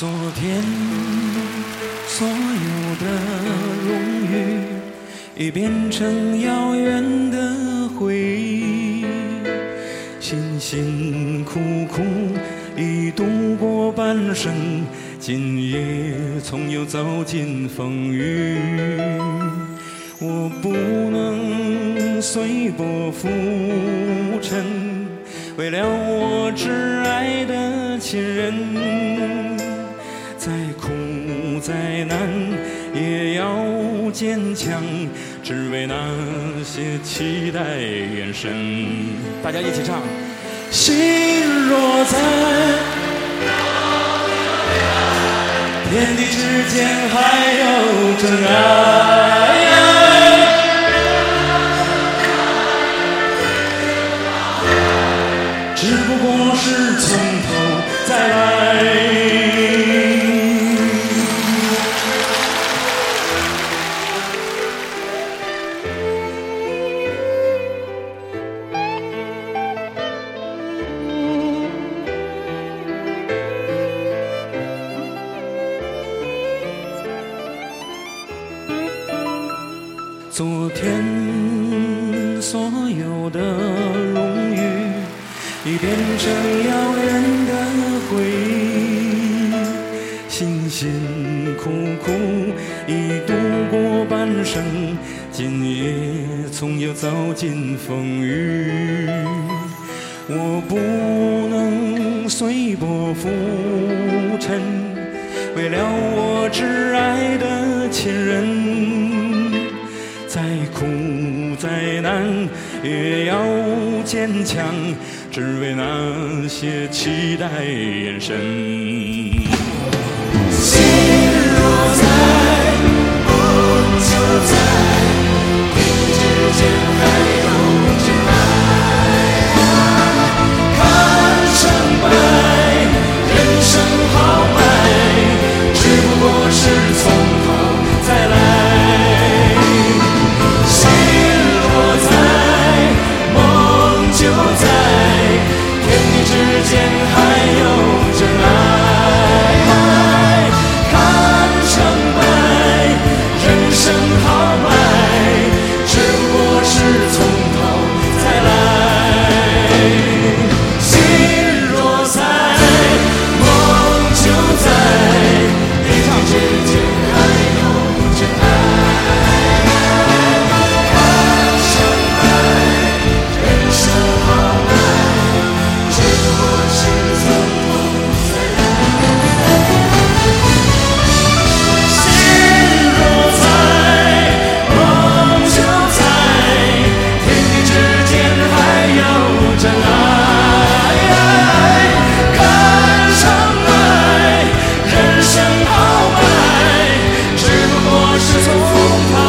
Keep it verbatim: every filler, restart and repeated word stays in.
昨天所有的荣誉，已变成遥远的回忆。辛辛苦苦已度过半生，今夜总又走进风雨。我不能随波浮沉，为了我挚爱的亲人，再苦再难也要坚强，只为那些期待眼神。大家一起唱。心若在天地之间还有真爱，只不过是从头再来。昨天所有的荣誉，已变成遥远的回忆。辛辛苦苦已度过半生，今夜总又走进风雨。我不能随波浮沉，为了我挚爱的亲人，再苦再难也要坚强，只为那些期待眼神。心若在，梦就在，天地之间还有真爱。看成败，人生豪迈，只不过是从头再来。就在天地之间还有真爱，看成败，人生豪迈，只不过是从头再来。心若在，梦就在，天地之间还有真爱，看成败，人生是从头